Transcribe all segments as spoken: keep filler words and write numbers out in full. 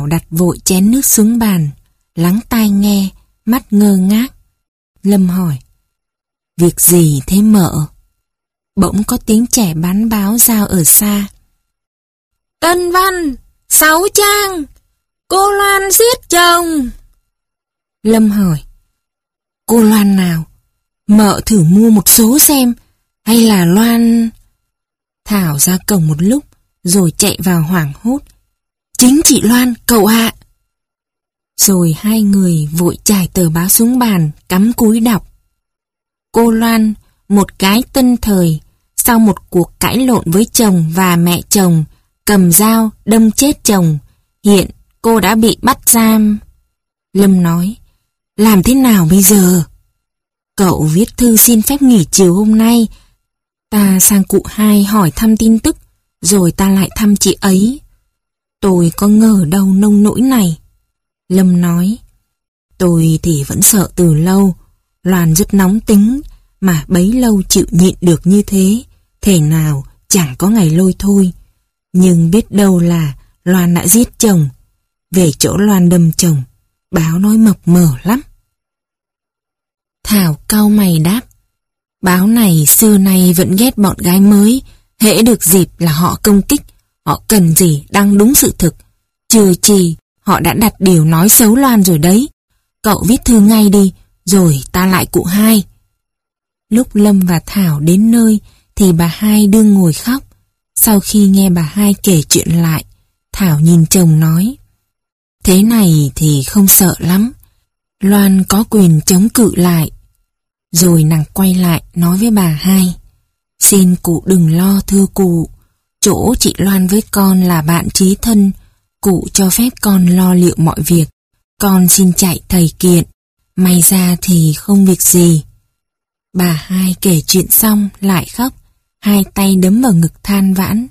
Thảo đặt vội chén nước xuống bàn, lắng tai nghe, mắt ngơ ngác. Lâm hỏi: Việc gì thế mợ? Bỗng có tiếng trẻ bán báo giao ở xa: Tân văn, sáu trang, cô Loan giết chồng. Lâm hỏi: Cô Loan nào? Mợ thử mua một số xem. Hay là Loan... Thảo ra cổng một lúc, rồi chạy vào hoảng hốt: Chính chị Loan, cậu ạ. Rồi hai người vội trải tờ báo xuống bàn, cắm cúi đọc. Cô Loan, một cái tân thời, sau một cuộc cãi lộn với chồng và mẹ chồng, cầm dao đâm chết chồng. Hiện cô đã bị bắt giam. Lâm nói: Làm thế nào bây giờ? Cậu viết thư xin phép nghỉ chiều hôm nay. Ta sang cụ hai hỏi thăm tin tức, rồi ta lại thăm chị ấy. Tôi có ngờ đâu nông nỗi này. Lâm nói: Tôi thì vẫn sợ từ lâu. Loan rất nóng tính, mà bấy lâu chịu nhịn được như thế, thể nào chẳng có ngày lôi thôi. Nhưng biết đâu là Loan đã giết chồng. Về chỗ Loan đâm chồng, báo nói mập mờ lắm. Thảo cau mày đáp: Báo này xưa nay vẫn ghét bọn gái mới, hễ được dịp là họ công kích. Họ cần gì đăng đúng sự thực. Trừ chi họ đã đặt điều nói xấu Loan rồi đấy. Cậu viết thư ngay đi, rồi ta lại cụ hai. Lúc Lâm và Thảo đến nơi thì bà hai đương ngồi khóc. Sau khi nghe bà hai kể chuyện lại, Thảo nhìn chồng nói: Thế này thì không sợ lắm. Loan có quyền chống cự lại. Rồi nàng quay lại nói với bà hai: Xin cụ đừng lo thưa cụ. Chỗ chị Loan với con là bạn chí thân. Cụ cho phép con lo liệu mọi việc. Con xin chạy thầy kiện. May ra thì không việc gì. Bà hai kể chuyện xong lại khóc, hai tay đấm vào ngực than vãn: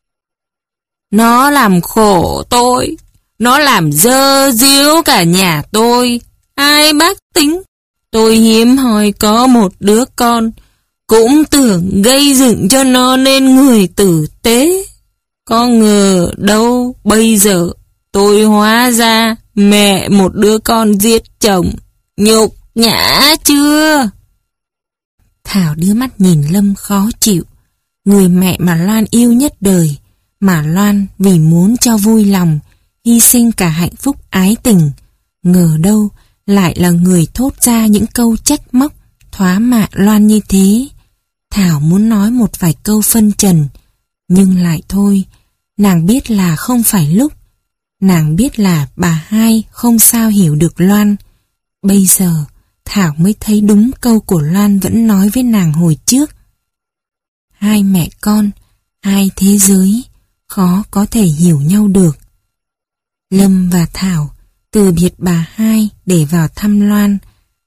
Nó làm khổ tôi. Nó làm dơ díu cả nhà tôi. Ai bác tính tôi hiếm hoi có một đứa con, cũng tưởng gây dựng cho nó nên người tử tế. Có ngờ đâu bây giờ tôi hóa ra mẹ một đứa con giết chồng. Nhục nhã chưa? Thảo đưa mắt nhìn Lâm khó chịu. Người mẹ mà Loan yêu nhất đời, mà Loan vì muốn cho vui lòng hy sinh cả hạnh phúc ái tình, ngờ đâu lại là người thốt ra những câu trách móc thóa mạ Loan như thế. Thảo muốn nói một vài câu phân trần, nhưng lại thôi. Nàng biết là không phải lúc. Nàng biết là bà hai không sao hiểu được Loan. Bây giờ Thảo mới thấy đúng câu của Loan vẫn nói với nàng hồi trước: Hai mẹ con, hai thế giới, khó có thể hiểu nhau được. Lâm và Thảo từ biệt bà hai để vào thăm Loan.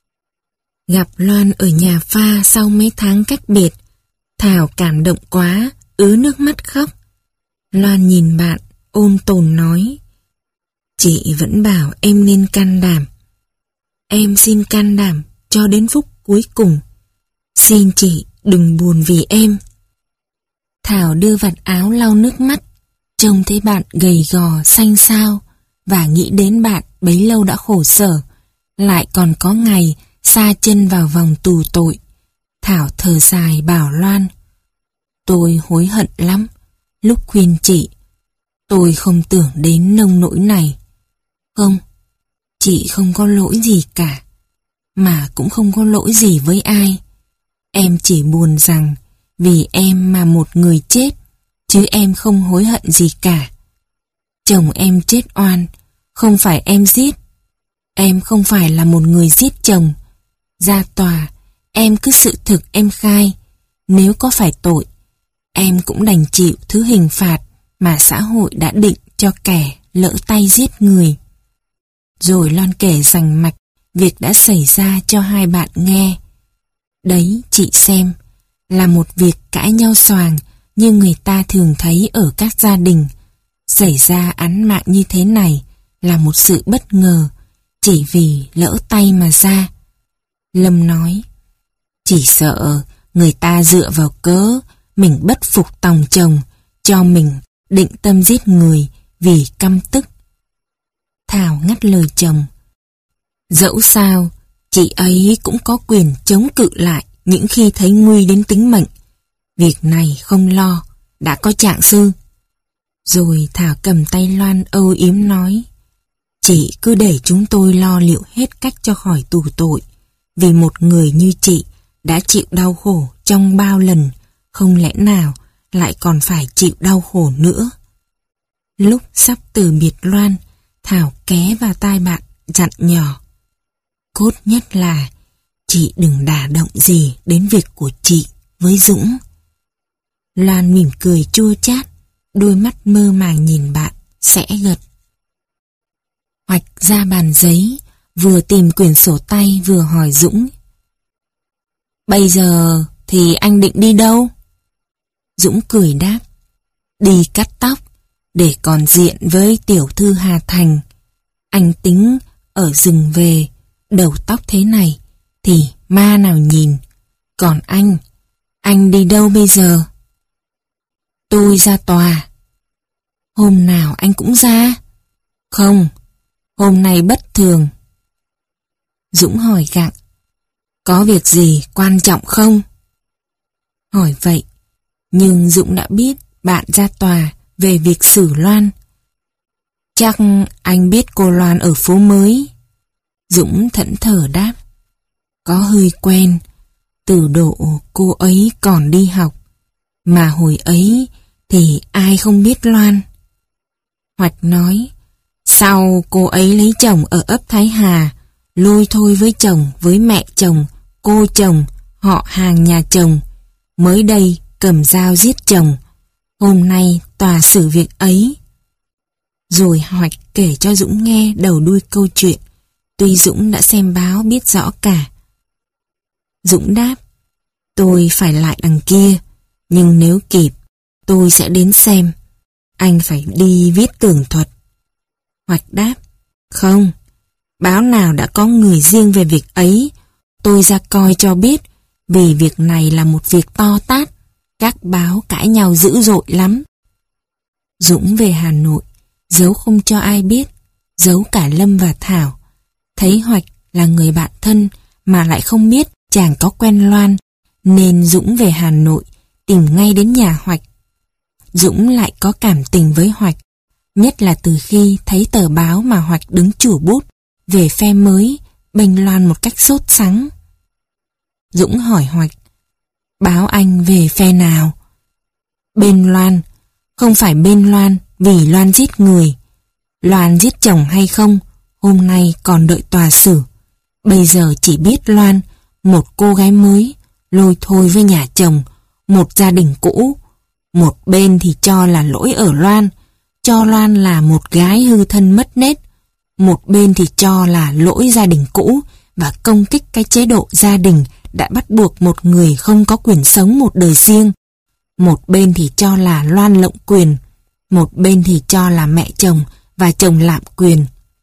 Gặp Loan ở nhà pha sau mấy tháng cách biệt, Thảo cảm động quá, ứa nước mắt khóc. Loan nhìn bạn, ôn tồn nói: Chị vẫn bảo em nên can đảm. Em xin can đảm cho đến phút cuối cùng. Xin chị đừng buồn vì em. Thảo đưa vạt áo lau nước mắt, trông thấy bạn gầy gò, xanh xao, và nghĩ đến bạn bấy lâu đã khổ sở, lại còn có ngày sa chân vào vòng tù tội. Thảo thở dài bảo Loan: Tôi hối hận lắm. Lúc khuyên chị, tôi không tưởng đến nông nỗi này. Không, chị không có lỗi gì cả, mà cũng không có lỗi gì với ai. Em chỉ buồn rằng vì em mà một người chết, chứ em không hối hận gì cả. Chồng em chết oan, không phải em giết. Em không phải là một người giết chồng. Ra tòa, em cứ sự thực em khai. Nếu có phải tội, em cũng đành chịu thứ hình phạt mà xã hội đã định cho kẻ lỡ tay giết người. Rồi Loan kể rành mạch việc đã xảy ra cho hai bạn nghe. Đấy, chị xem, là một việc cãi nhau xoàng như người ta thường thấy ở các gia đình. Xảy ra án mạng như thế này là một sự bất ngờ, chỉ vì lỡ tay mà ra. Lâm nói: Chỉ sợ người ta dựa vào cớ mình bất phục tòng chồng, cho mình định tâm giết người vì căm tức. ngắt lời chồng. Dẫu sao, chị ấy cũng có quyền chống cự lại những khi thấy nguy đến tính mệnh. Việc này không lo, đã có trạng sư. Rồi Thảo cầm tay Loan âu yếm nói, chị cứ để chúng tôi lo liệu hết cách cho khỏi tù tội, vì một người như chị đã chịu đau khổ trong bao lần, không lẽ nào lại còn phải chịu đau khổ nữa. Lúc sắp từ biệt Loan, Thảo ké vào tai bạn dặn nhỏ, cốt nhất là chị đừng đả động gì đến việc của chị với Dũng. Loan mỉm cười chua chát, đôi mắt mơ màng nhìn bạn, sẽ gật. Hoạch ra bàn giấy, vừa tìm quyển sổ tay vừa hỏi Dũng, bây giờ thì anh định đi đâu? Dũng cười đáp, đi cắt tóc, để còn diện với tiểu thư Hà Thành. Anh tính ở rừng về, đầu tóc thế này thì ma nào nhìn. Còn anh, anh đi đâu bây giờ? Tôi ra tòa. Hôm nào anh cũng ra? Không, hôm nay bất thường. Dũng hỏi gặng, có việc gì quan trọng không? Hỏi vậy, nhưng Dũng đã biết bạn ra tòa về việc xử Loan. Chắc anh biết cô Loan ở phố mới. Dũng thẫn thờ đáp, có hơi quen, từ độ cô ấy còn đi học, mà hồi ấy thì ai không biết Loan. Hoạch nói, sau cô ấy lấy chồng ở ấp Thái Hà, lôi thôi với chồng, với mẹ chồng, cô chồng, họ hàng nhà chồng, mới đây cầm dao giết chồng. Hôm nay tòa xử việc ấy. Rồi Hoạch kể cho Dũng nghe đầu đuôi câu chuyện, tuy Dũng đã xem báo biết rõ cả. Dũng đáp, tôi phải lại đằng kia, nhưng nếu kịp, tôi sẽ đến xem. Anh phải đi viết tường thuật. Hoạch đáp, không, báo nào đã có người riêng về việc ấy, tôi ra coi cho biết, vì việc này là một việc to tát, các báo cãi nhau dữ dội lắm. Dũng về Hà Nội, giấu không cho ai biết, giấu cả Lâm và Thảo. Thấy Hoạch là người bạn thân mà lại không biết chàng có quen Loan, nên Dũng về Hà Nội tìm ngay đến nhà Hoạch. Dũng lại có cảm tình với Hoạch, nhất là từ khi thấy tờ báo mà Hoạch đứng chủ bút về phe mới, bênh Loan một cách sốt sắng. Dũng hỏi Hoạch, báo anh về phe nào? Bên Loan. Không phải bên Loan vì Loan giết người. Loan giết chồng hay không, hôm nay còn đợi tòa xử. Bây giờ chỉ biết Loan, một cô gái mới, lôi thôi với nhà chồng, một gia đình cũ. Một bên thì cho là lỗi ở Loan, cho Loan là một gái hư thân mất nết. Một bên thì cho là lỗi gia đình cũ và công kích cái chế độ gia đình đã bắt buộc một người không có quyền sống một đời riêng. Một bên thì cho là Loan lộng quyền, một bên thì cho là mẹ chồng và chồng lạm quyền.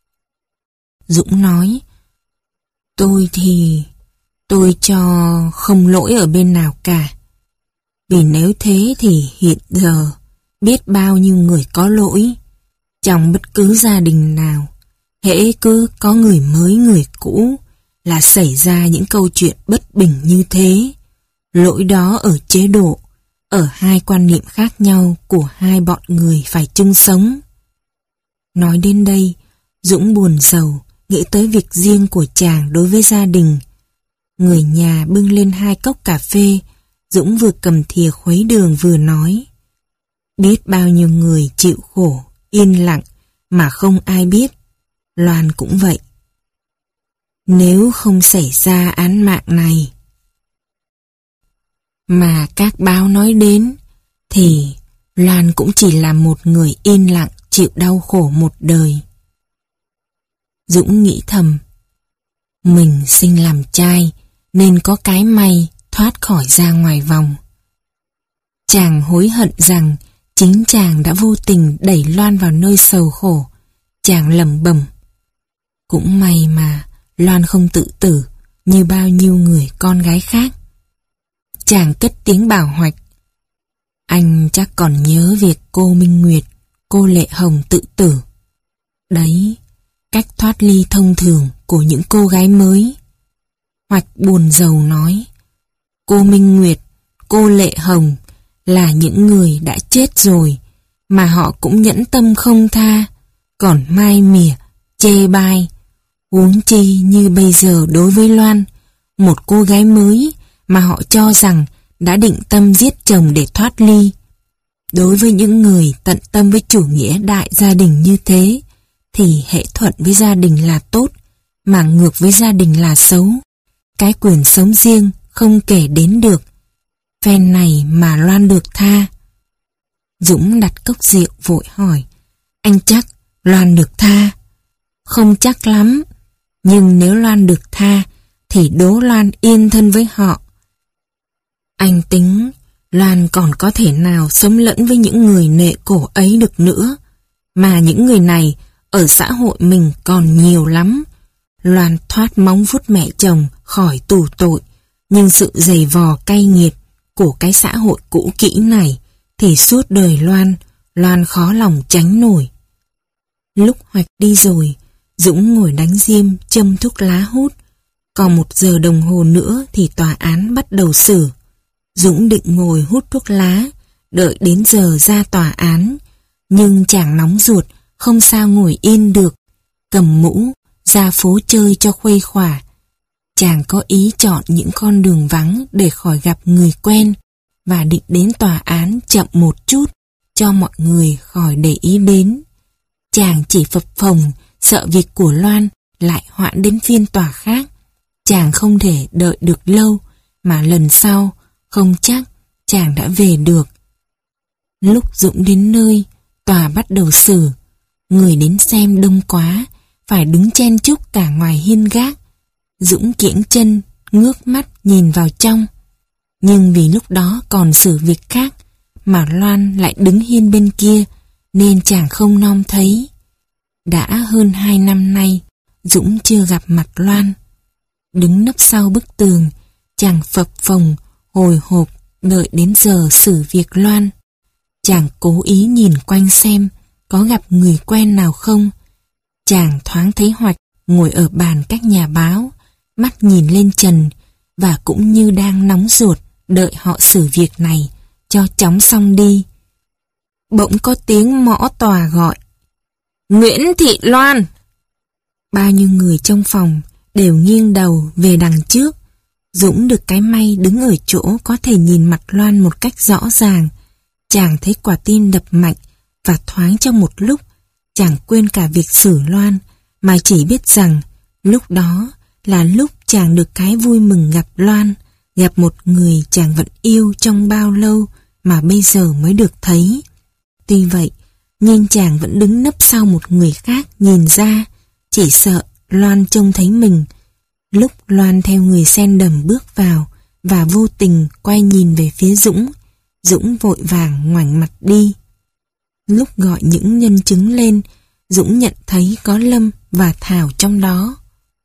Dũng nói, tôi thì tôi cho không lỗi ở bên nào cả. Vì nếu thế thì hiện giờ biết bao nhiêu người có lỗi. Trong bất cứ gia đình nào, hễ cứ có người mới người cũ là xảy ra những câu chuyện bất bình như thế. Lỗi đó ở chế độ, ở hai quan niệm khác nhau của hai bọn người phải chung sống. Nói đến đây, Dũng buồn rầu, nghĩ tới việc riêng của chàng đối với gia đình. Người nhà bưng lên hai cốc cà phê, Dũng vừa cầm thìa khuấy đường vừa nói, biết bao nhiêu người chịu khổ, yên lặng mà không ai biết. Loan cũng vậy. Nếu không xảy ra án mạng này mà các báo nói đến, thì Loan cũng chỉ là một người yên lặng chịu đau khổ một đời. Dũng nghĩ thầm, mình sinh làm trai nên có cái may thoát khỏi ra ngoài vòng. Chàng hối hận rằng chính chàng đã vô tình đẩy Loan vào nơi sầu khổ. Chàng lẩm bẩm, cũng may mà Loan không tự tử như bao nhiêu người con gái khác. Chàng cất tiếng bảo Hoạch, anh chắc còn nhớ việc cô Minh Nguyệt, cô Lệ Hồng tự tử. Đấy, cách thoát ly thông thường của những cô gái mới. Hoạch buồn rầu nói, cô Minh Nguyệt, cô Lệ Hồng là những người đã chết rồi, mà họ cũng nhẫn tâm không tha, còn mai mỉa, chê bai. Huống chi như bây giờ đối với Loan, một cô gái mới mà họ cho rằng đã định tâm giết chồng để thoát ly. Đối với những người tận tâm với chủ nghĩa đại gia đình như thế, thì hệ thuận với gia đình là tốt, mà ngược với gia đình là xấu. Cái quyền sống riêng không kể đến được. Phen này mà Loan được tha. Dũng đặt cốc rượu vội hỏi, anh chắc Loan được tha? Không chắc lắm, nhưng nếu Loan được tha thì đố Loan yên thân với họ. Anh tính Loan còn có thể nào sống lẫn với những người nệ cổ ấy được nữa, mà những người này ở xã hội mình còn nhiều lắm. Loan thoát móng vuốt mẹ chồng khỏi tù tội, nhưng sự giày vò cay nghiệt của cái xã hội cũ kỹ này thì suốt đời Loan, Loan khó lòng tránh nổi. Lúc Hoạch đi rồi, Dũng ngồi đánh diêm châm thuốc lá hút. Còn một giờ đồng hồ nữa thì tòa án bắt đầu xử. Dũng định ngồi hút thuốc lá, đợi đến giờ ra tòa án. Nhưng chàng nóng ruột, không sao ngồi yên được. Cầm mũ, ra phố chơi cho khuây khỏa. Chàng có ý chọn những con đường vắng để khỏi gặp người quen, và định đến tòa án chậm một chút, cho mọi người khỏi để ý đến. Chàng chỉ phập phồng, sợ việc của Loan lại hoãn đến phiên tòa khác. Chàng không thể đợi được lâu, mà lần sau không chắc chàng đã về được. Lúc Dũng đến nơi, tòa bắt đầu xử. Người đến xem đông quá, phải đứng chen chúc cả ngoài hiên gác. Dũng kiễng chân, ngước mắt nhìn vào trong. Nhưng vì lúc đó còn xử việc khác, mà Loan lại đứng hiên bên kia, nên chàng không nom thấy. Đã hơn hai năm nay, Dũng chưa gặp mặt Loan. Đứng nấp sau bức tường, chàng phập phồng, hồi hộp, đợi đến giờ xử việc Loan. Chàng cố ý nhìn quanh xem có gặp người quen nào không. Chàng thoáng thấy Hoạch ngồi ở bàn cách nhà báo, mắt nhìn lên trần, và cũng như đang nóng ruột đợi họ xử việc này cho chóng xong đi. Bỗng có tiếng mõ tòa gọi, Nguyễn Thị Loan. Bao nhiêu người trong phòng đều nghiêng đầu về đằng trước. Dũng được cái may đứng ở chỗ có thể nhìn mặt Loan một cách rõ ràng. Chàng thấy quả tim đập mạnh, và thoáng trong một lúc chàng quên cả việc xử Loan, mà chỉ biết rằng lúc đó là lúc chàng được cái vui mừng gặp Loan, gặp một người chàng vẫn yêu trong bao lâu mà bây giờ mới được thấy. Tuy vậy, nhưng chàng vẫn đứng nấp sau một người khác nhìn ra, chỉ sợ Loan trông thấy mình. Lúc Loan theo người sen đầm bước vào và vô tình quay nhìn về phía Dũng, Dũng vội vàng ngoảnh mặt đi. Lúc gọi những nhân chứng lên, Dũng nhận thấy có Lâm và Thảo trong đó.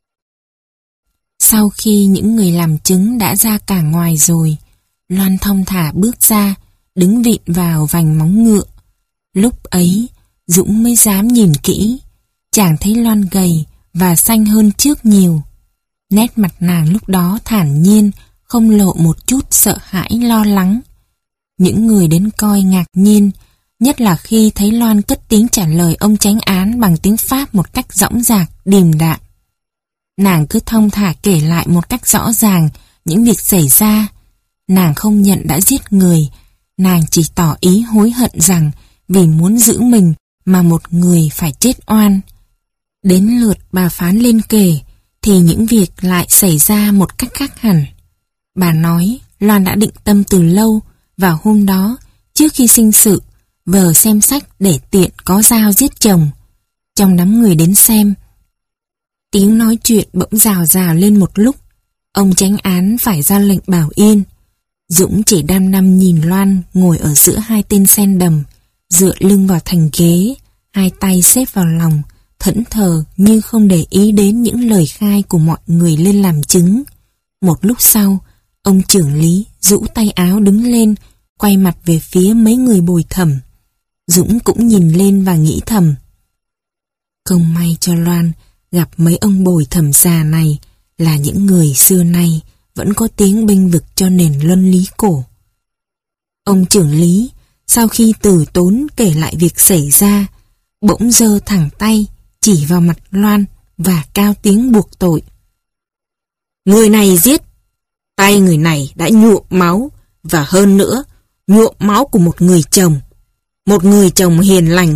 Sau khi những người làm chứng đã ra cả ngoài rồi, Loan thong thả bước ra, đứng vịn vào vành móng ngựa. Lúc ấy, Dũng mới dám nhìn kỹ. Chàng thấy Loan gầy và xanh hơn trước nhiều. Nét mặt nàng lúc đó thản nhiên, không lộ một chút sợ hãi lo lắng. Những người đến coi ngạc nhiên, nhất là khi thấy Loan cất tiếng trả lời ông chánh án bằng tiếng Pháp một cách dõng dạc, điềm đạm. Nàng cứ thong thả kể lại một cách rõ ràng những việc xảy ra. Nàng không nhận đã giết người, nàng chỉ tỏ ý hối hận rằng vì muốn giữ mình mà một người phải chết oan. Đến lượt bà phán lên kể thì những việc lại xảy ra một cách khác hẳn. Bà nói Loan đã định tâm từ lâu, và hôm đó trước khi sinh sự vờ xem sách để tiện có dao giết chồng. Trong đám người đến xem, tiếng nói chuyện bỗng rào rào lên một lúc. Ông chánh án phải ra lệnh bảo yên. Dũng chỉ đăm đăm nhìn Loan ngồi ở giữa hai tên sen đầm, dựa lưng vào thành ghế, hai tay xếp vào lòng, thẫn thờ như không để ý đến những lời khai của mọi người lên làm chứng. Một lúc sau, ông trưởng lý rũ tay áo đứng lên, quay mặt về phía mấy người bồi thẩm. Dũng cũng nhìn lên và nghĩ thầm, Không may cho Loan gặp mấy ông bồi thẩm già này là những người xưa nay vẫn có tiếng bênh vực cho nền luân lý cổ. Ông trưởng lý sau khi từ tốn kể lại việc xảy ra, bỗng giơ thẳng tay chỉ vào mặt Loan và cao tiếng buộc tội. Người này giết, tay người này đã nhuộm máu, và hơn nữa, nhuộm máu của một người chồng, một người chồng hiền lành.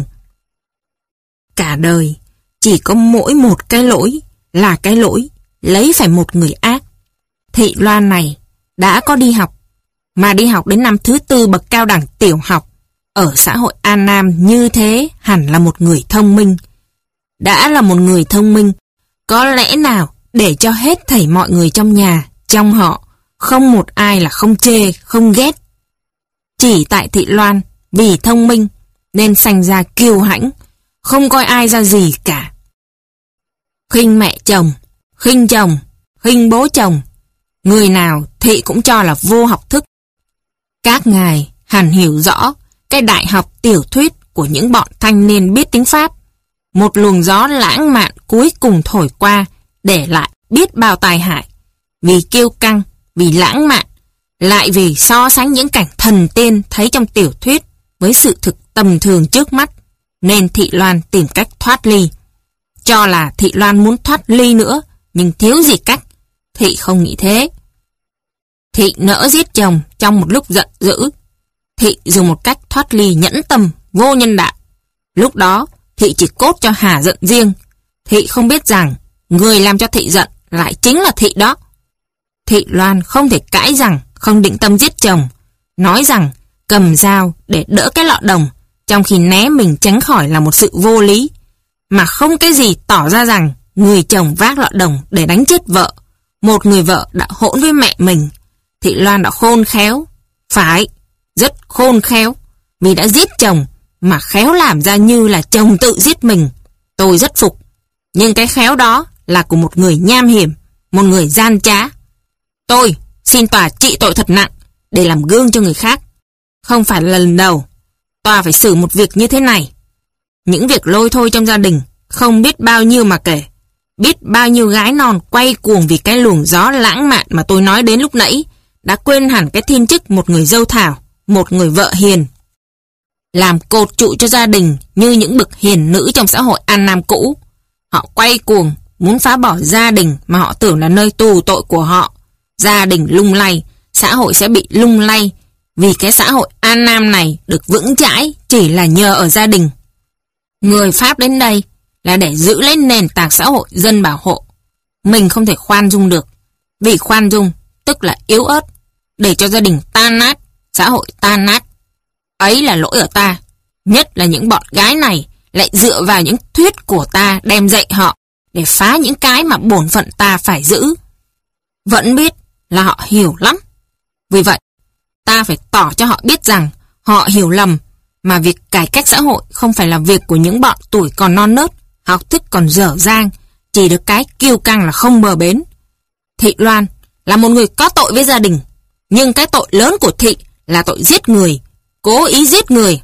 Cả đời, chỉ có mỗi một cái lỗi, là cái lỗi lấy phải một người ác. Thị Loan này đã có đi học, mà đi học đến năm thứ tư bậc cao đẳng tiểu học, ở xã hội An Nam như thế hẳn là một người thông minh. Đã là một người thông minh, có lẽ nào để cho hết thảy mọi người trong nhà, trong họ, không một ai là không chê, không ghét. Chỉ tại Thị Loan vì thông minh nên sanh ra kiêu hãnh, không coi ai ra gì cả. Khinh mẹ chồng, khinh chồng, khinh bố chồng, người nào Thị cũng cho là vô học thức. Các ngài hẳn hiểu rõ cái đại học tiểu thuyết của những bọn thanh niên biết tiếng Pháp. Một luồng gió lãng mạn cuối cùng thổi qua, để lại biết bao tai hại. Vì kiêu căng, vì lãng mạn, lại vì so sánh những cảnh thần tiên thấy trong tiểu thuyết với sự thực tầm thường trước mắt, nên Thị Loan tìm cách thoát ly. Cho là Thị Loan muốn thoát ly nữa, nhưng thiếu gì cách. Thị không nghĩ thế. Thị nỡ giết chồng trong một lúc giận dữ. Thị dùng một cách thoát ly nhẫn tâm, vô nhân đạo. Lúc đó, Thị chỉ cốt cho Hà giận riêng. Thị không biết rằng người làm cho Thị giận lại chính là Thị đó. Thị Loan không thể cãi rằng không định tâm giết chồng, nói rằng cầm dao để đỡ cái lọ đồng, trong khi né mình tránh khỏi là một sự vô lý, mà không cái gì tỏ ra rằng người chồng vác lọ đồng để đánh chết vợ. Một người vợ đã hỗn với mẹ mình. Thị Loan đã khôn khéo, phải, rất khôn khéo, vì đã giết chồng mà khéo làm ra như là chồng tự giết mình. Tôi rất phục, nhưng cái khéo đó là của một người nham hiểm, một người gian trá. Tôi xin tòa trị tội thật nặng để làm gương cho người khác. Không phải là lần đầu tòa phải xử một việc như thế này. Những việc lôi thôi trong gia đình không biết bao nhiêu mà kể. Biết bao nhiêu gái non quay cuồng vì cái luồng gió lãng mạn mà tôi nói đến lúc nãy, đã quên hẳn cái thiên chức một người dâu thảo, một người vợ hiền. Làm cột trụ cho gia đình như những bậc hiền nữ trong xã hội An Nam cũ. Họ quay cuồng, muốn phá bỏ gia đình mà họ tưởng là nơi tù tội của họ. Gia đình lung lay, xã hội sẽ bị lung lay, vì cái xã hội An Nam này được vững chãi chỉ là nhờ ở gia đình. Người Pháp đến đây là để giữ lấy nền tảng xã hội dân bảo hộ. Mình không thể khoan dung được, vì khoan dung tức là yếu ớt, để cho gia đình tan nát, xã hội tan nát. Ấy là lỗi ở ta, nhất là những bọn gái này lại dựa vào những thuyết của ta đem dạy họ để phá những cái mà bổn phận ta phải giữ. Vẫn biết là họ hiểu lắm. Vì vậy, ta phải tỏ cho họ biết rằng họ hiểu lầm, mà việc cải cách xã hội không phải là việc của những bọn tuổi còn non nớt, học thức còn dở dang, chỉ được cái kiêu căng là không bờ bến. Thị Loan là một người có tội với gia đình, nhưng cái tội lớn của Thị là tội giết người, cố ý giết người.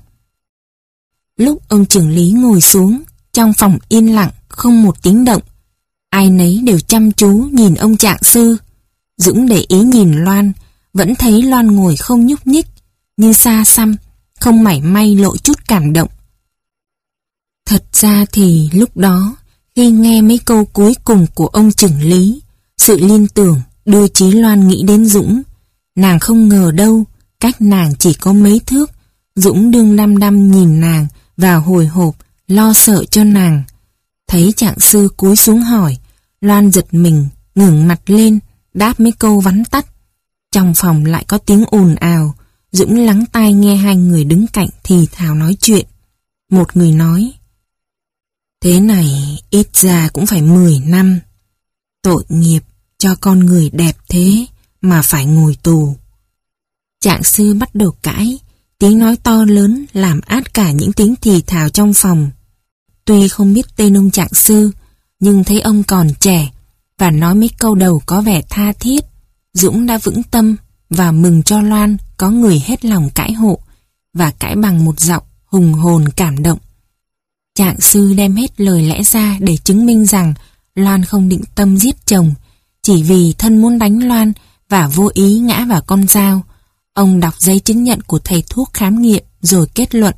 Lúc ông trưởng lý ngồi xuống, trong phòng yên lặng, không một tiếng động. Ai nấy đều chăm chú nhìn ông trạng sư. Dũng để ý nhìn Loan, vẫn thấy Loan ngồi không nhúc nhích, như xa xăm, không mảy may lộ chút cảm động. Thật ra thì lúc đó, khi nghe mấy câu cuối cùng của ông trưởng lý, sự liên tưởng đưa trí Loan nghĩ đến Dũng. Nàng không ngờ đâu, cách nàng chỉ có mấy thước, Dũng đương đăm đăm nhìn nàng và hồi hộp, lo sợ cho nàng. Thấy trạng sư cúi xuống hỏi, Loan giật mình, ngẩng mặt lên, đáp mấy câu vắn tắt. Trong phòng lại có tiếng ồn ào, Dũng lắng tai nghe hai người đứng cạnh thì thào nói chuyện. Một người nói, thế này ít ra cũng phải mười năm. Tội nghiệp cho con người đẹp thế mà phải ngồi tù. Trạng sư bắt đầu cãi, tiếng nói to lớn làm át cả những tiếng thì thào trong phòng. Tuy không biết tên ông trạng sư, nhưng thấy ông còn trẻ và nói mấy câu đầu có vẻ tha thiết, Dũng đã vững tâm và mừng cho Loan có người hết lòng cãi hộ và cãi bằng một giọng hùng hồn cảm động. Trạng sư đem hết lời lẽ ra để chứng minh rằng Loan không định tâm giết chồng, chỉ vì thân muốn đánh Loan và vô ý ngã vào con dao. Ông đọc giấy chứng nhận của thầy thuốc khám nghiệm rồi kết luận.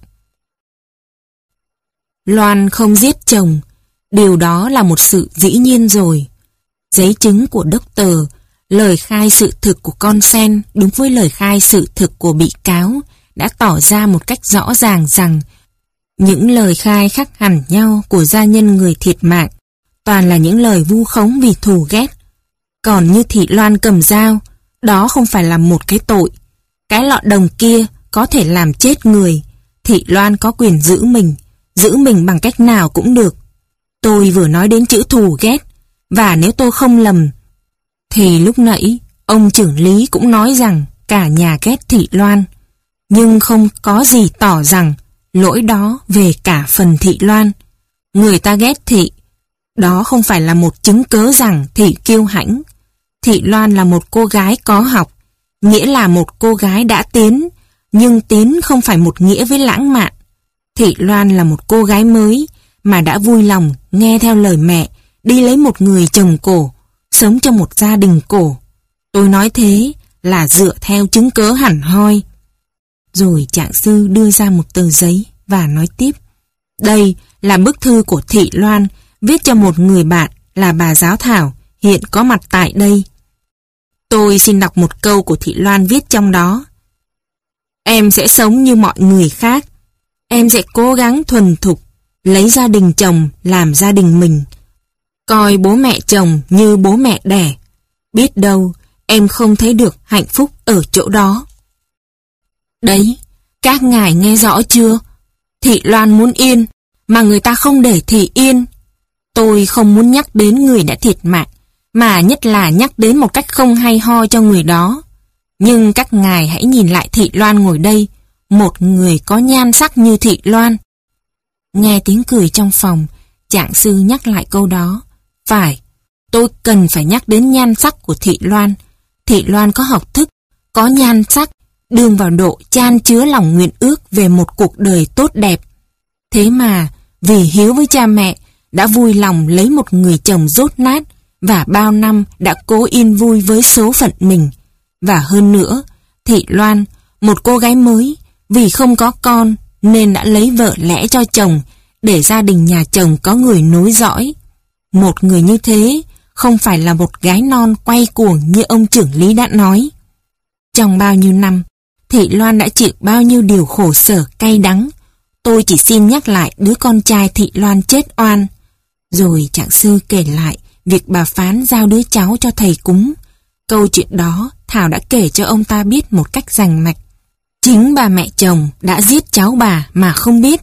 Loan không giết chồng, điều đó là một sự dĩ nhiên rồi. Giấy chứng của doctor, lời khai sự thực của con sen đúng với lời khai sự thực của bị cáo đã tỏ ra một cách rõ ràng rằng những lời khai khác hẳn nhau của gia nhân người thiệt mạng toàn là những lời vu khống vì thù ghét. Còn như Thị Loan cầm dao, đó không phải là một cái tội. Cái lọ đồng kia có thể làm chết người. Thị Loan có quyền giữ mình, giữ mình bằng cách nào cũng được. Tôi vừa nói đến chữ thù ghét, và nếu tôi không lầm, thì lúc nãy ông trưởng lý cũng nói rằng cả nhà ghét Thị Loan. Nhưng không có gì tỏ rằng lỗi đó về cả phần Thị Loan. Người ta ghét Thị, đó không phải là một chứng cớ rằng Thị kiêu hãnh. Thị Loan là một cô gái có học, nghĩa là một cô gái đã tiến, nhưng tiến không phải một nghĩa với lãng mạn. Thị Loan là một cô gái mới mà đã vui lòng nghe theo lời mẹ đi lấy một người chồng cổ, sống trong một gia đình cổ. Tôi nói thế là dựa theo chứng cớ hẳn hoi. Rồi trạng sư đưa ra một tờ giấy và nói tiếp. Đây là bức thư của Thị Loan viết cho một người bạn là bà giáo Thảo hiện có mặt tại đây. Tôi xin đọc một câu của Thị Loan viết trong đó. Em sẽ sống như mọi người khác. Em sẽ cố gắng thuần thục, lấy gia đình chồng làm gia đình mình. Coi bố mẹ chồng như bố mẹ đẻ. Biết đâu em không thấy được hạnh phúc ở chỗ đó. Đấy, các ngài nghe rõ chưa? Thị Loan muốn yên, mà người ta không để Thị yên. Tôi không muốn nhắc đến người đã thiệt mạng, mà nhất là nhắc đến một cách không hay ho cho người đó. Nhưng các ngài hãy nhìn lại Thị Loan ngồi đây, một người có nhan sắc như Thị Loan. Nghe tiếng cười trong phòng, trạng sư nhắc lại câu đó. Phải, tôi cần phải nhắc đến nhan sắc của Thị Loan. Thị Loan có học thức, có nhan sắc, đương vào độ chan chứa lòng nguyện ước về một cuộc đời tốt đẹp. Thế mà, vì hiếu với cha mẹ, đã vui lòng lấy một người chồng dốt nát và bao năm đã cố yên vui với số phận mình. Và hơn nữa, Thị Loan, một cô gái mới, vì không có con nên đã lấy vợ lẽ cho chồng để gia đình nhà chồng có người nối dõi. Một người như thế không phải là một gái non quay cuồng như ông trưởng lý đã nói. Trong bao nhiêu năm, Thị Loan đã chịu bao nhiêu điều khổ sở cay đắng. Tôi chỉ xin nhắc lại đứa con trai Thị Loan chết oan. Rồi trạng sư kể lại việc bà Phán giao đứa cháu cho thầy cúng. Câu chuyện đó Thảo đã kể cho ông ta biết một cách rành mạch. Chính bà mẹ chồng đã giết cháu bà mà không biết.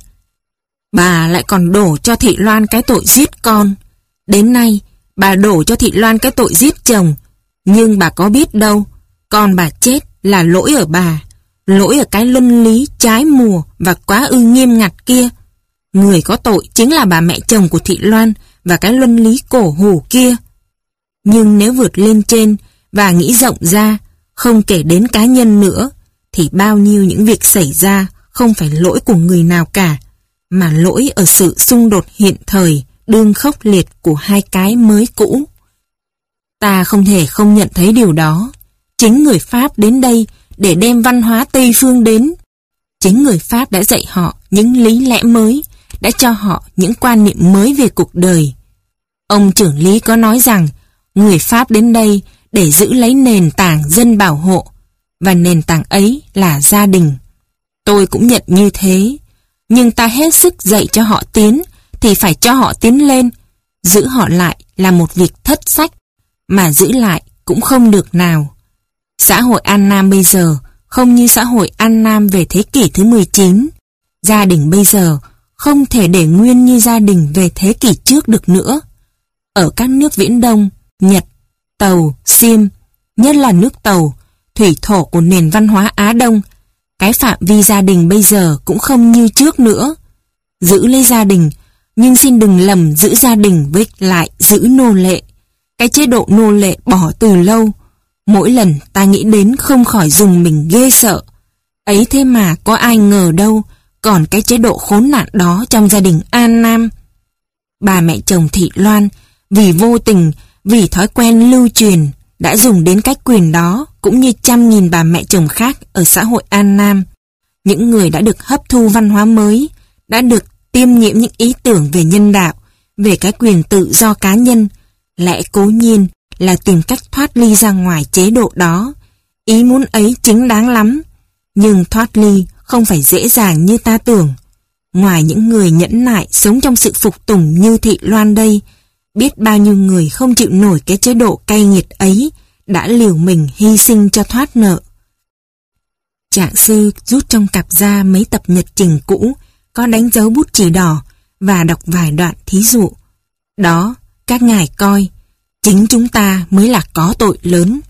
Bà lại còn đổ cho Thị Loan cái tội giết con. Đến nay, bà đổ cho Thị Loan cái tội giết chồng. Nhưng bà có biết đâu, con bà chết là lỗi ở bà. Lỗi ở cái luân lý trái mùa và quá ư nghiêm ngặt kia. Người có tội chính là bà mẹ chồng của Thị Loan và cái luân lý cổ hủ kia. Nhưng nếu vượt lên trên và nghĩ rộng ra, không kể đến cá nhân nữa, thì bao nhiêu những việc xảy ra không phải lỗi của người nào cả, mà lỗi ở sự xung đột hiện thời, đương khốc liệt của hai cái mới cũ. Ta không thể không nhận thấy điều đó. Chính người Pháp đến đây để đem văn hóa Tây phương đến. Chính người Pháp đã dạy họ những lý lẽ mới, đã cho họ những quan niệm mới về cuộc đời. Ông trưởng lý có nói rằng người Pháp đến đây để giữ lấy nền tảng dân bảo hộ, và nền tảng ấy là gia đình. Tôi cũng nhận như thế, nhưng ta hết sức dạy cho họ tiến thì phải cho họ tiến lên. Giữ họ lại là một việc thất sách, mà giữ lại cũng không được nào. Xã hội An Nam bây giờ không như xã hội An Nam về thế kỷ thứ mười chín. Gia đình bây giờ không thể để nguyên như gia đình về thế kỷ trước được nữa. Ở các nước Viễn Đông, Nhật, Tàu, Xiêm, nhất là nước Tàu, thủy thổ của nền văn hóa Á Đông, cái phạm vi gia đình bây giờ cũng không như trước nữa. Giữ lấy gia đình, nhưng xin đừng lầm giữ gia đình với lại giữ nô lệ. Cái chế độ nô lệ bỏ từ lâu. Mỗi lần ta nghĩ đến không khỏi dùng mình ghê sợ. Ấy thế mà có ai ngờ đâu, còn cái chế độ khốn nạn đó trong gia đình An Nam. Bà mẹ chồng Thị Loan vì vô tình, vì thói quen lưu truyền đã dùng đến cái quyền đó, cũng như trăm nghìn bà mẹ chồng khác ở xã hội An Nam. Những người đã được hấp thu văn hóa mới, đã được tiêm nhiễm những ý tưởng về nhân đạo, về cái quyền tự do cá nhân, lẽ cố nhiên là tìm cách thoát ly ra ngoài chế độ đó. Ý muốn ấy chính đáng lắm, nhưng thoát ly không phải dễ dàng như ta tưởng. Ngoài những người nhẫn nại sống trong sự phục tùng như Thị Loan đây, biết bao nhiêu người không chịu nổi cái chế độ cay nghiệt ấy, đã liều mình hy sinh cho thoát nợ. Trạng sư rút trong cặp ra mấy tập nhật trình cũ, có đánh dấu bút chì đỏ, và đọc vài đoạn thí dụ. Đó, các ngài coi, chính chúng ta mới là có tội lớn.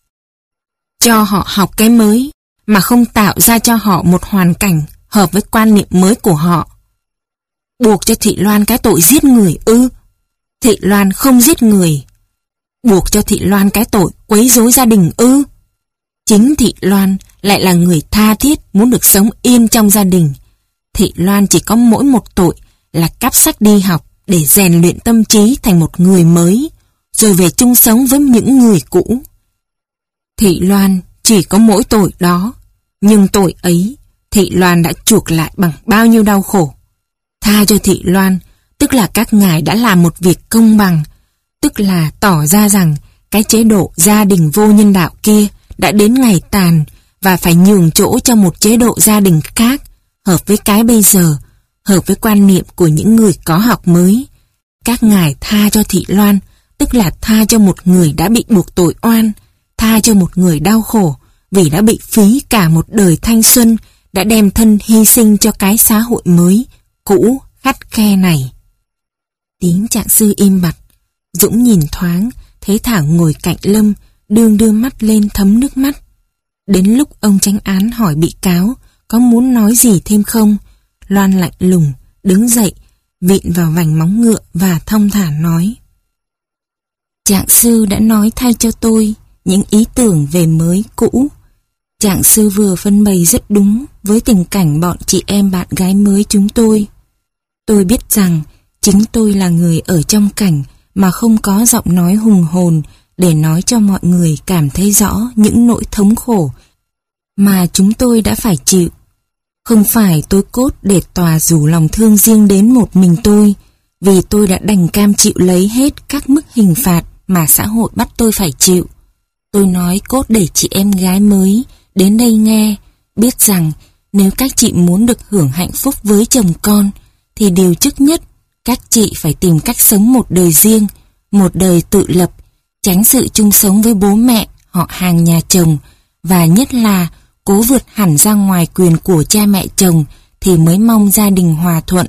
Cho họ học cái mới, mà không tạo ra cho họ một hoàn cảnh hợp với quan niệm mới của họ. Buộc cho Thị Loan cái tội giết người ư? Thị Loan không giết người. Buộc cho Thị Loan cái tội quấy rối gia đình ư? Chính Thị Loan lại là người tha thiết muốn được sống yên trong gia đình. Thị Loan chỉ có mỗi một tội là cắp sách đi học để rèn luyện tâm trí thành một người mới, rồi về chung sống với những người cũ. Thị Loan chỉ có mỗi tội đó, nhưng tội ấy Thị Loan đã chuộc lại bằng bao nhiêu đau khổ. Tha cho Thị Loan, tức là các ngài đã làm một việc công bằng, tức là tỏ ra rằng cái chế độ gia đình vô nhân đạo kia đã đến ngày tàn và phải nhường chỗ cho một chế độ gia đình khác, hợp với cái bây giờ, hợp với quan niệm của những người có học mới. Các ngài tha cho Thị Loan, tức là tha cho một người đã bị buộc tội oan, tha cho một người đau khổ vì đã bị phí cả một đời thanh xuân, đã đem thân hy sinh cho cái xã hội mới, cũ, khắt khe này. Tiếng trạng sư im bặt. Dũng nhìn thoáng, thấy Thảo ngồi cạnh Lâm, đương đưa mắt lên thấm nước mắt. Đến lúc ông chánh án hỏi bị cáo có muốn nói gì thêm không, Loan lạnh lùng, đứng dậy, vịn vào vành móng ngựa và thong thả nói. Trạng sư đã nói thay cho tôi những ý tưởng về mới cũ. Trạng sư vừa phân bày rất đúng với tình cảnh bọn chị em bạn gái mới chúng tôi. Tôi biết rằng chính tôi là người ở trong cảnh mà không có giọng nói hùng hồn để nói cho mọi người cảm thấy rõ những nỗi thống khổ mà chúng tôi đã phải chịu. Không phải tôi cốt để tòa rủ lòng thương riêng đến một mình tôi, vì tôi đã đành cam chịu lấy hết các mức hình phạt mà xã hội bắt tôi phải chịu. Tôi nói cốt để chị em gái mới đến đây nghe, biết rằng nếu các chị muốn được hưởng hạnh phúc với chồng con, thì điều trước nhất các chị phải tìm cách sống một đời riêng, một đời tự lập, tránh sự chung sống với bố mẹ, họ hàng nhà chồng, và nhất là cố vượt hẳn ra ngoài quyền của cha mẹ chồng thì mới mong gia đình hòa thuận.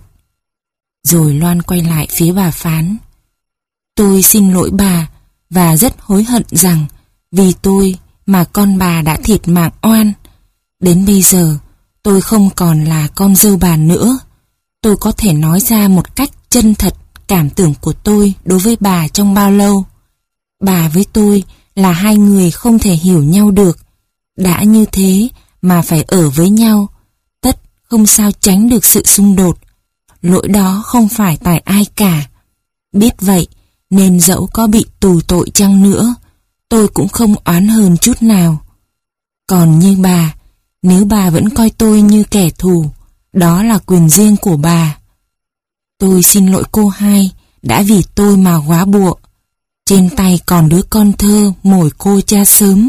Rồi Loan quay lại phía bà phán. Tôi xin lỗi bà và rất hối hận rằng vì tôi mà con bà đã thiệt mạng oan. Đến bây giờ tôi không còn là con dâu bà nữa. Tôi có thể nói ra một cách chân thật cảm tưởng của tôi đối với bà trong bao lâu. Bà với tôi là hai người không thể hiểu nhau được. Đã như thế mà phải ở với nhau, tất không sao tránh được sự xung đột. Lỗi đó không phải tại ai cả. Biết vậy nên dẫu có bị tù tội chăng nữa, tôi cũng không oán hờn chút nào. Còn như bà, nếu bà vẫn coi tôi như kẻ thù, đó là quyền riêng của bà. Tôi xin lỗi cô hai đã vì tôi mà góa bụa. Trên tay còn đứa con thơ mồi cô cha sớm.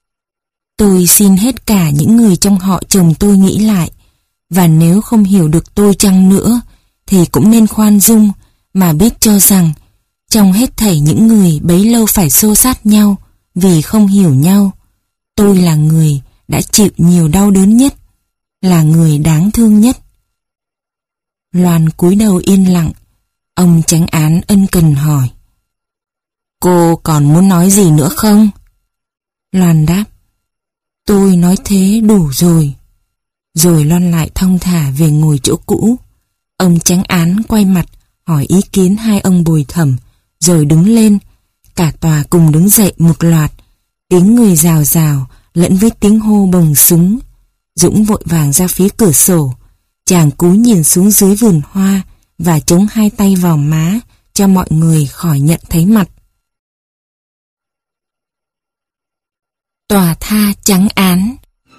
Tôi xin hết cả những người trong họ chồng tôi nghĩ lại, và nếu không hiểu được tôi chăng nữa, thì cũng nên khoan dung mà biết cho rằng trong hết thảy những người bấy lâu phải xô xát nhau vì không hiểu nhau, tôi là người đã chịu nhiều đau đớn nhất, là người đáng thương nhất. Loan cúi đầu yên lặng. Ông chánh án ân cần hỏi. Cô còn muốn nói gì nữa không? Loan đáp. Tôi nói thế đủ rồi. Rồi Loan lại thong thả về ngồi chỗ cũ. Ông chánh án quay mặt hỏi ý kiến hai ông bồi thẩm, rồi đứng lên. Cả tòa cùng đứng dậy một loạt. Tiếng người rào rào lẫn với tiếng hô bồng súng. Dũng vội vàng ra phía cửa sổ. Chàng cúi nhìn xuống dưới vườn hoa và chống hai tay vào má cho mọi người khỏi nhận thấy mặt. Tòa tha trắng án.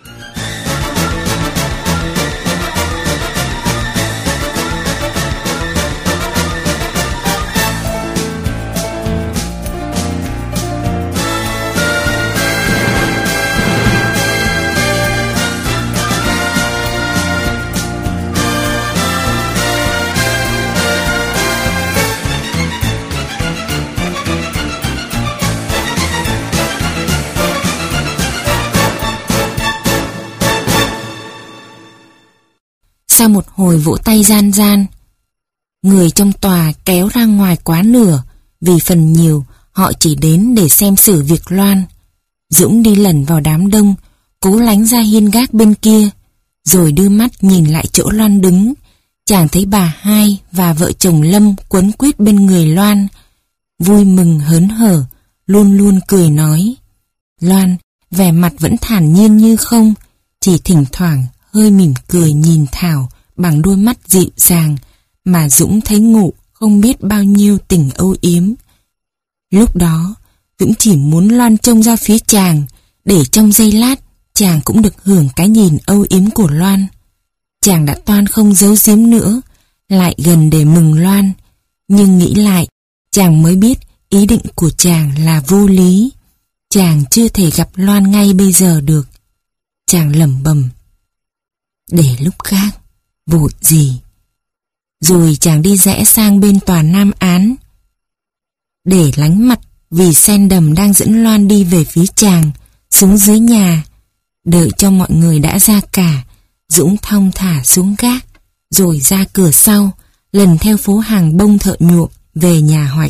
Sau một hồi vỗ tay gian gian, người trong tòa kéo ra ngoài quá nửa, vì phần nhiều họ chỉ đến để xem xử việc Loan. Dũng đi lẩn vào đám đông, cố lánh ra hiên gác bên kia, rồi đưa mắt nhìn lại chỗ Loan đứng. Chàng thấy bà Hai và vợ chồng Lâm quấn quýt bên người Loan, vui mừng hớn hở, luôn luôn cười nói. Loan vẻ mặt vẫn thản nhiên như không, chỉ thỉnh thoảng hơi mỉm cười nhìn Thảo bằng đôi mắt dịu dàng mà Dũng thấy ngộ không biết bao nhiêu tình âu yếm. Lúc đó Dũng chỉ muốn Loan trông ra phía chàng, để trong giây lát chàng cũng được hưởng cái nhìn âu yếm của Loan. Chàng đã toan không giấu giếm nữa, lại gần để mừng Loan, nhưng nghĩ lại chàng mới biết ý định của chàng là vô lý. Chàng chưa thể gặp Loan ngay bây giờ được. Chàng lẩm bẩm, để lúc khác, vội gì. Rồi chàng đi rẽ sang bên tòa Nam án. Để lánh mặt vì sen đầm đang dẫn Loan đi về phía chàng, xuống dưới nhà. Đợi cho mọi người đã ra cả, Dũng thong thả xuống gác, rồi ra cửa sau, lần theo phố hàng bông thợ nhuộm về nhà Hoạch.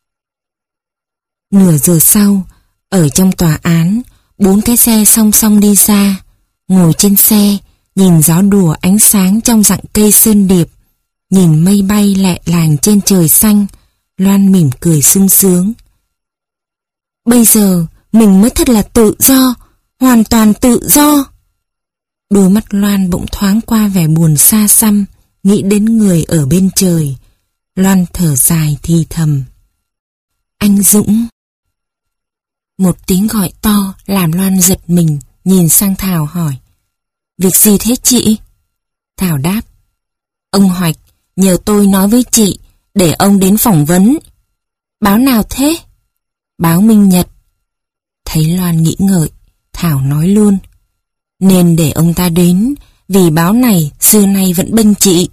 Nửa giờ sau, ở trong tòa án, bốn cái xe song song đi ra. Ngồi trên xe, nhìn gió đùa ánh sáng trong rặng cây sơn điệp, nhìn mây bay lẹ làng trên trời xanh, Loan mỉm cười sung sướng. Bây giờ mình mới thật là tự do, hoàn toàn tự do. Đôi mắt Loan bỗng thoáng qua vẻ buồn xa xăm, nghĩ đến người ở bên trời. Loan thở dài thì thầm, anh Dũng. Một tiếng gọi to làm Loan giật mình, nhìn sang Thảo hỏi, việc gì thế chị? Thảo đáp, ông Hoạch nhờ tôi nói với chị để ông đến phỏng vấn. Báo nào thế? Báo Minh Nhật. Thấy Loan nghĩ ngợi, Thảo nói luôn, nên để ông ta đến, vì báo này xưa nay vẫn bênh chị.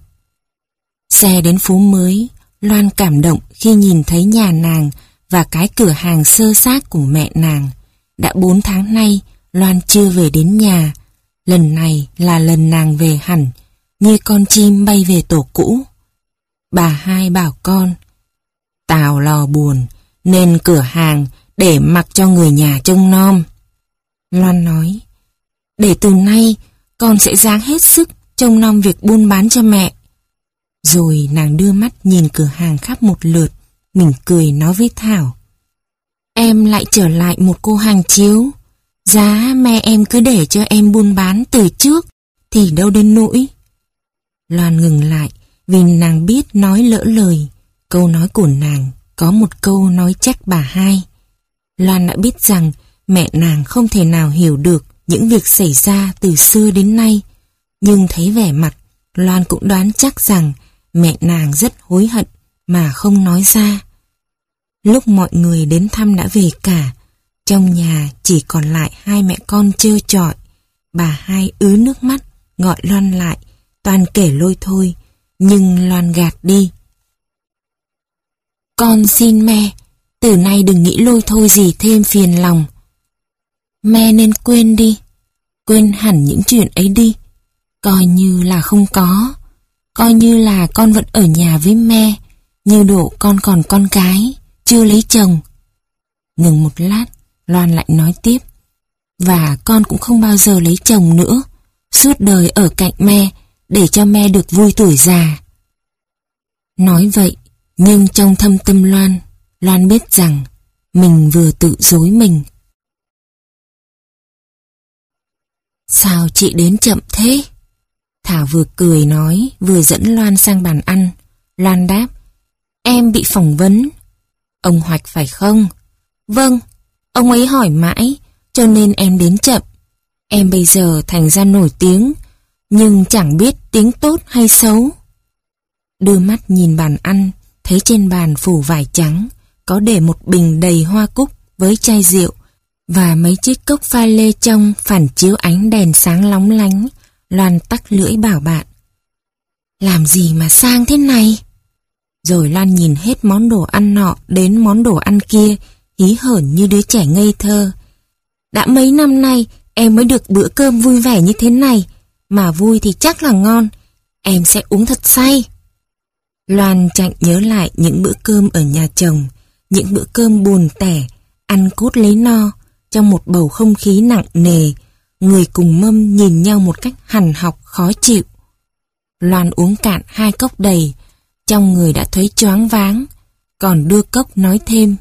Xe đến phố mới, Loan cảm động khi nhìn thấy nhà nàng và cái cửa hàng sơ xác của mẹ nàng. Đã bốn tháng nay Loan chưa về đến nhà. Lần này là lần nàng về hẳn, như con chim bay về tổ cũ. Bà Hai bảo con, Tào lò buồn, nên cửa hàng để mặc cho người nhà trông nom. Loan nói, để từ nay con sẽ ráng hết sức trông nom việc buôn bán cho mẹ. Rồi nàng đưa mắt nhìn cửa hàng khắp một lượt, mỉm cười nói với Thảo, em lại trở lại một cô hàng chiếu. Giá mẹ em cứ để cho em buôn bán từ trước thì đâu đến nỗi. Loan ngừng lại vì nàng biết nói lỡ lời. Câu nói của nàng có một câu nói trách bà Hai. Loan đã biết rằng mẹ nàng không thể nào hiểu được những việc xảy ra từ xưa đến nay, nhưng thấy vẻ mặt, Loan cũng đoán chắc rằng mẹ nàng rất hối hận mà không nói ra. Lúc mọi người đến thăm đã về cả, trong nhà chỉ còn lại hai mẹ con trơ trọi. Bà Hai ứa nước mắt, gọi Loan lại, toàn kể lôi thôi, nhưng Loan gạt đi. Con xin mẹ, từ nay đừng nghĩ lôi thôi gì thêm phiền lòng. Mẹ nên quên đi, quên hẳn những chuyện ấy đi, coi như là không có, coi như là con vẫn ở nhà với mẹ, như độ con còn con cái, chưa lấy chồng. Ngừng một lát, Loan lại nói tiếp, và con cũng không bao giờ lấy chồng nữa, suốt đời ở cạnh mẹ, để cho mẹ được vui tuổi già. Nói vậy, nhưng trong thâm tâm Loan, Loan biết rằng mình vừa tự dối mình. Sao chị đến chậm thế? Thảo vừa cười nói, vừa dẫn Loan sang bàn ăn. Loan đáp, em bị phỏng vấn. Ông Hoạch phải không? Vâng, ông ấy hỏi mãi, cho nên em đến chậm. Em bây giờ thành ra nổi tiếng, nhưng chẳng biết tiếng tốt hay xấu. Đưa mắt nhìn bàn ăn, thấy trên bàn phủ vải trắng, có để một bình đầy hoa cúc với chai rượu và mấy chiếc cốc pha lê trong phản chiếu ánh đèn sáng lóng lánh. Loan tắc lưỡi bảo bạn, làm gì mà sang thế này? Rồi Loan nhìn hết món đồ ăn nọ đến món đồ ăn kia, hí hởn như đứa trẻ ngây thơ. Đã mấy năm nay em mới được bữa cơm vui vẻ như thế này, mà vui thì chắc là ngon, em sẽ uống thật say. Loan chạnh nhớ lại những bữa cơm ở nhà chồng, những bữa cơm buồn tẻ, ăn cốt lấy no, trong một bầu không khí nặng nề, người cùng mâm nhìn nhau một cách hằn học khó chịu. Loan uống cạn hai cốc đầy, trong người đã thấy choáng váng, còn đưa cốc nói thêm,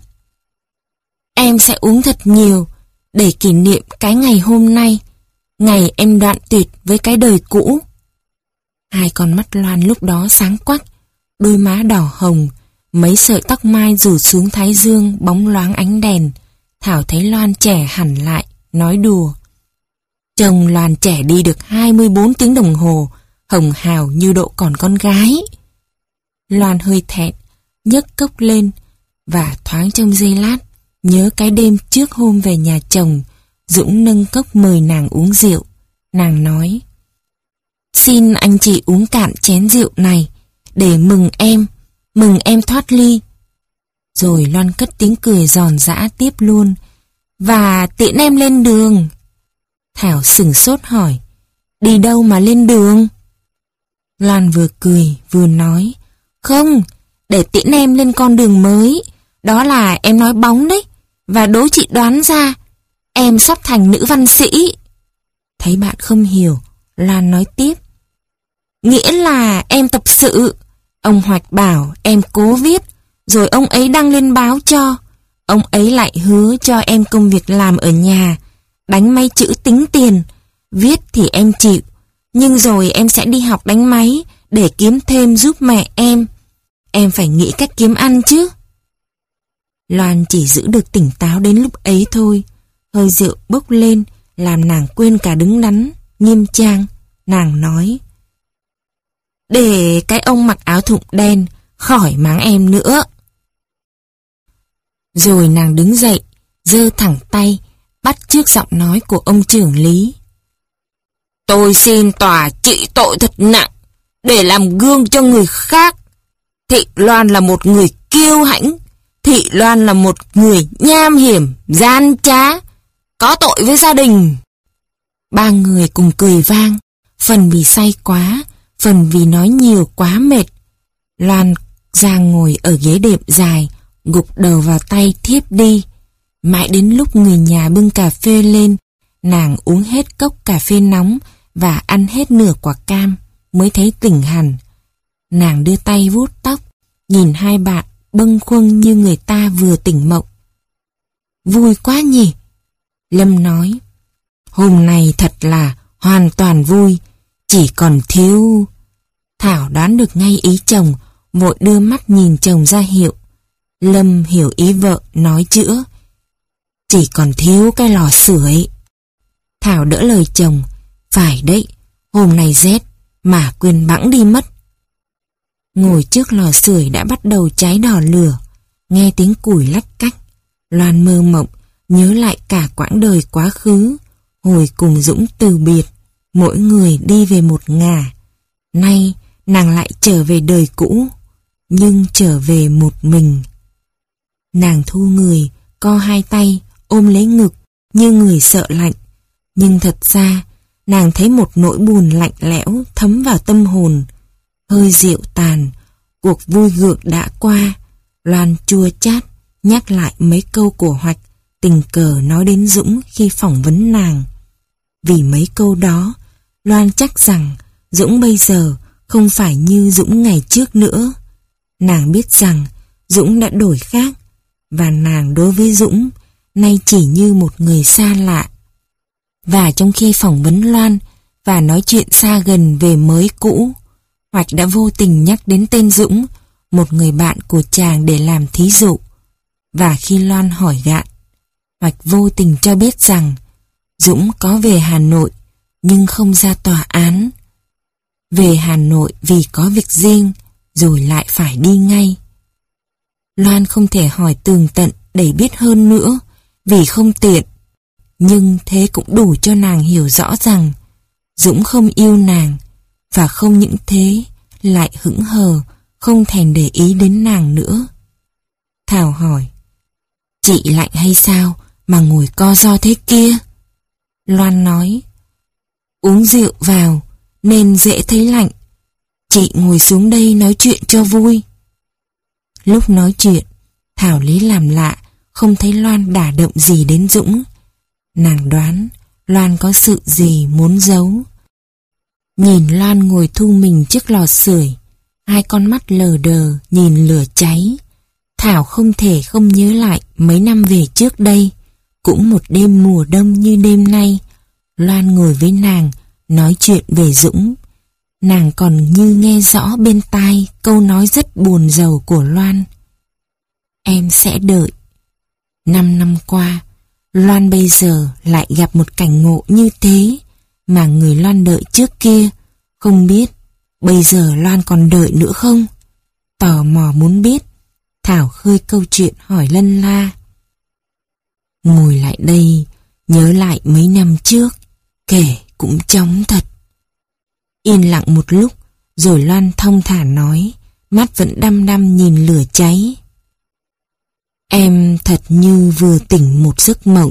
em sẽ uống thật nhiều, để kỷ niệm cái ngày hôm nay, ngày em đoạn tuyệt với cái đời cũ. Hai con mắt Loan lúc đó sáng quắc, đôi má đỏ hồng, mấy sợi tóc mai rủ xuống thái dương bóng loáng ánh đèn. Thảo thấy Loan trẻ hẳn lại, nói đùa, chồng Loan trẻ đi được hai mươi bốn tiếng đồng hồ, hồng hào như độ còn con gái. Loan hơi thẹn, nhấc cốc lên, và thoáng trong giây lát, nhớ cái đêm trước hôm về nhà chồng, Dũng nâng cốc mời nàng uống rượu. Nàng nói, xin anh chị uống cạn chén rượu này, để mừng em, mừng em thoát ly. Rồi Loan cất tiếng cười giòn giã tiếp luôn, và tiễn em lên đường. Thảo sửng sốt hỏi, đi đâu mà lên đường? Loan vừa cười vừa nói, không, để tiễn em lên con đường mới, đó là em nói bóng đấy, và đố chị đoán ra, em sắp thành nữ văn sĩ. Thấy bạn không hiểu, Loan nói tiếp, nghĩa là em tập sự. Ông Hoạch bảo em cố viết, rồi ông ấy đăng lên báo cho. Ông ấy lại hứa cho em công việc làm ở nhà, đánh máy chữ tính tiền. Viết thì em chịu, nhưng rồi em sẽ đi học đánh máy để kiếm thêm giúp mẹ em. Em phải nghĩ cách kiếm ăn chứ. Loan chỉ giữ được tỉnh táo đến lúc ấy thôi. Hơi rượu bốc lên làm nàng quên cả đứng đắn, nghiêm trang. Nàng nói, để cái ông mặc áo thụng đen khỏi mắng em nữa. Rồi nàng đứng dậy, giơ thẳng tay, bắt chước giọng nói của ông trưởng lý. Tôi xin tòa trị tội thật nặng, để làm gương cho người khác. Thị Loan là một người kiêu hãnh, Thị Loan là một người nham hiểm, gian trá, có tội với gia đình. Ba người cùng cười vang, phần vì say quá, phần vì nói nhiều quá mệt. Loan ra ngồi ở ghế đệm dài, gục đầu vào tay thiếp đi. Mãi đến lúc người nhà bưng cà phê lên, nàng uống hết cốc cà phê nóng và ăn hết nửa quả cam, mới thấy tỉnh hẳn. Nàng đưa tay vuốt tóc, nhìn hai bạn bâng khuâng như người ta vừa tỉnh mộng. Vui quá nhỉ? Lâm nói, hôm nay thật là hoàn toàn vui, chỉ còn thiếu... Thảo đoán được ngay ý chồng, vội đưa mắt nhìn chồng ra hiệu. Lâm hiểu ý vợ, nói chữa, chỉ còn thiếu cái lò sưởi. Thảo đỡ lời chồng, phải đấy, hôm nay rét mà quên bẵng đi mất. Ngồi trước lò sưởi đã bắt đầu cháy đỏ lửa, nghe tiếng củi lách cách. Loan mơ mộng, nhớ lại cả quãng đời quá khứ, hồi cùng Dũng từ biệt, mỗi người đi về một ngả. Nay nàng lại trở về đời cũ, nhưng trở về một mình. Nàng thu người, co hai tay, ôm lấy ngực, như người sợ lạnh. Nhưng thật ra, nàng thấy một nỗi buồn lạnh lẽo thấm vào tâm hồn. Hơi rượu tàn, cuộc vui gượng đã qua. Loan chua chát, nhắc lại mấy câu của Hoạch, tình cờ nói đến Dũng khi phỏng vấn nàng. Vì mấy câu đó, Loan chắc rằng Dũng bây giờ không phải như Dũng ngày trước nữa. Nàng biết rằng Dũng đã đổi khác, và nàng đối với Dũng nay chỉ như một người xa lạ. Và trong khi phỏng vấn Loan, và nói chuyện xa gần về mới cũ. Hoạch đã vô tình nhắc đến tên Dũng, một người bạn của chàng để làm thí dụ. Và khi Loan hỏi gạn, Hoạch vô tình cho biết rằng Dũng có về Hà Nội nhưng không ra tòa án. Về Hà Nội vì có việc riêng rồi lại phải đi ngay. Loan không thể hỏi tường tận để biết hơn nữa vì không tiện. Nhưng thế cũng đủ cho nàng hiểu rõ rằng Dũng không yêu nàng, và không những thế lại hững hờ, không thèm để ý đến nàng nữa. Thảo hỏi, chị lạnh hay sao mà ngồi co ro thế kia? Loan nói, uống rượu vào nên dễ thấy lạnh. Chị ngồi xuống đây nói chuyện cho vui. Lúc nói chuyện, Thảo lấy làm lạ, không thấy Loan đả động gì đến Dũng. Nàng đoán Loan có sự gì muốn giấu. Nhìn Loan ngồi thu mình trước lò sưởi, hai con mắt lờ đờ nhìn lửa cháy. Thảo không thể không nhớ lại mấy năm về trước đây, cũng một đêm mùa đông như đêm nay, Loan ngồi với nàng nói chuyện về Dũng. Nàng còn như nghe rõ bên tai câu nói rất buồn rầu của Loan. Em sẽ đợi. Năm năm qua, Loan bây giờ lại gặp một cảnh ngộ như thế, mà người Loan đợi trước kia, không biết bây giờ Loan còn đợi nữa không? Tò mò muốn biết, Thảo khơi câu chuyện hỏi lân la. Ngồi lại đây, nhớ lại mấy năm trước, kể cũng chóng thật. Yên lặng một lúc, rồi Loan thong thả nói, mắt vẫn đăm đăm nhìn lửa cháy. Em thật như vừa tỉnh một giấc mộng.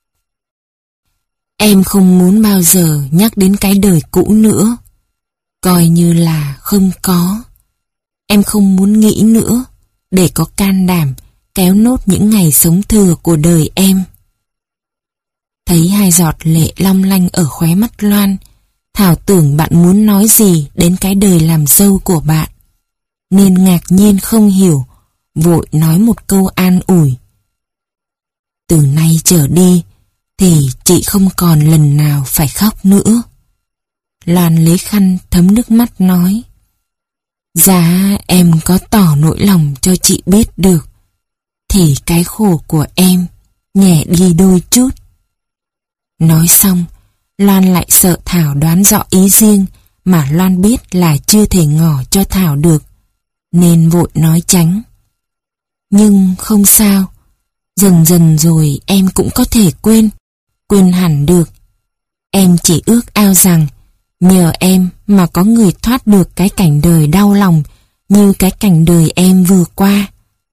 Em không muốn bao giờ nhắc đến cái đời cũ nữa, coi như là không có. Em không muốn nghĩ nữa, để có can đảm kéo nốt những ngày sống thừa của đời em. Thấy hai giọt lệ long lanh ở khóe mắt Loan, Thảo tưởng bạn muốn nói gì đến cái đời làm dâu của bạn, nên ngạc nhiên không hiểu, vội nói một câu an ủi. Từ nay trở đi thì chị không còn lần nào phải khóc nữa. Loan lấy khăn thấm nước mắt nói, dạ em có tỏ nỗi lòng cho chị biết được, thì cái khổ của em nhẹ đi đôi chút. Nói xong, Loan lại sợ Thảo đoán rõ ý riêng mà Loan biết là chưa thể ngỏ cho Thảo được, nên vội nói tránh. Nhưng không sao, dần dần rồi em cũng có thể quên, quên hẳn được. Em chỉ ước ao rằng nhờ em mà có người thoát được cái cảnh đời đau lòng như cái cảnh đời em vừa qua.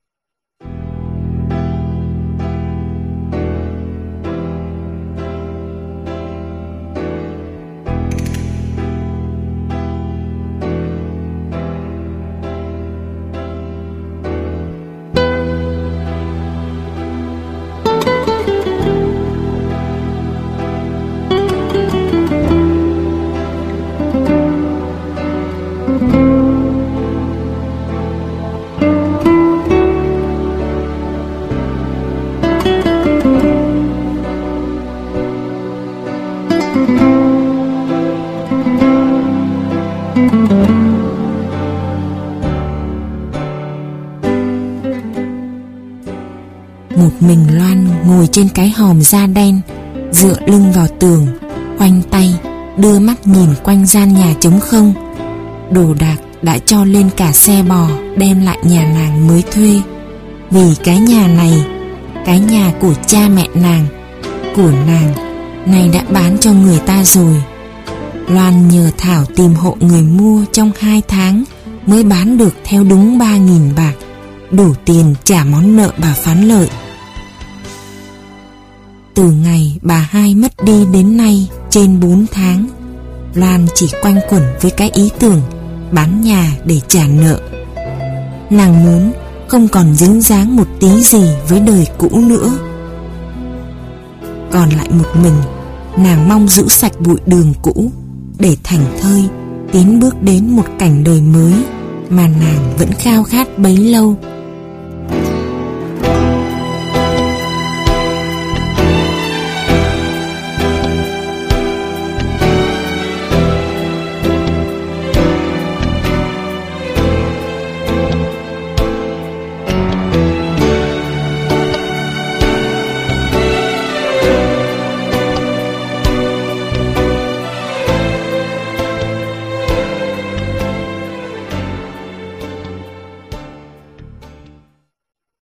Một mình Loan ngồi trên cái hòm da đen, dựa lưng vào tường, khoanh tay, đưa mắt nhìn quanh gian nhà trống không. Đồ đạc đã cho lên cả xe bò đem lại nhà nàng mới thuê. Vì cái nhà này, cái nhà của cha mẹ nàng, của nàng, này đã bán cho người ta rồi. Loan nhờ Thảo tìm hộ người mua trong hai tháng mới bán được theo đúng ba nghìn bạc, đủ tiền trả món nợ bà Phán Lợi. Từ ngày bà hai mất đi đến nay trên bốn tháng, Loan chỉ quanh quẩn với cái ý tưởng bán nhà để trả nợ. Nàng muốn không còn dính dáng một tí gì với đời cũ nữa. Còn lại một mình, nàng mong giữ sạch bụi đường cũ để thảnh thơi tiến bước đến một cảnh đời mới mà nàng vẫn khao khát bấy lâu.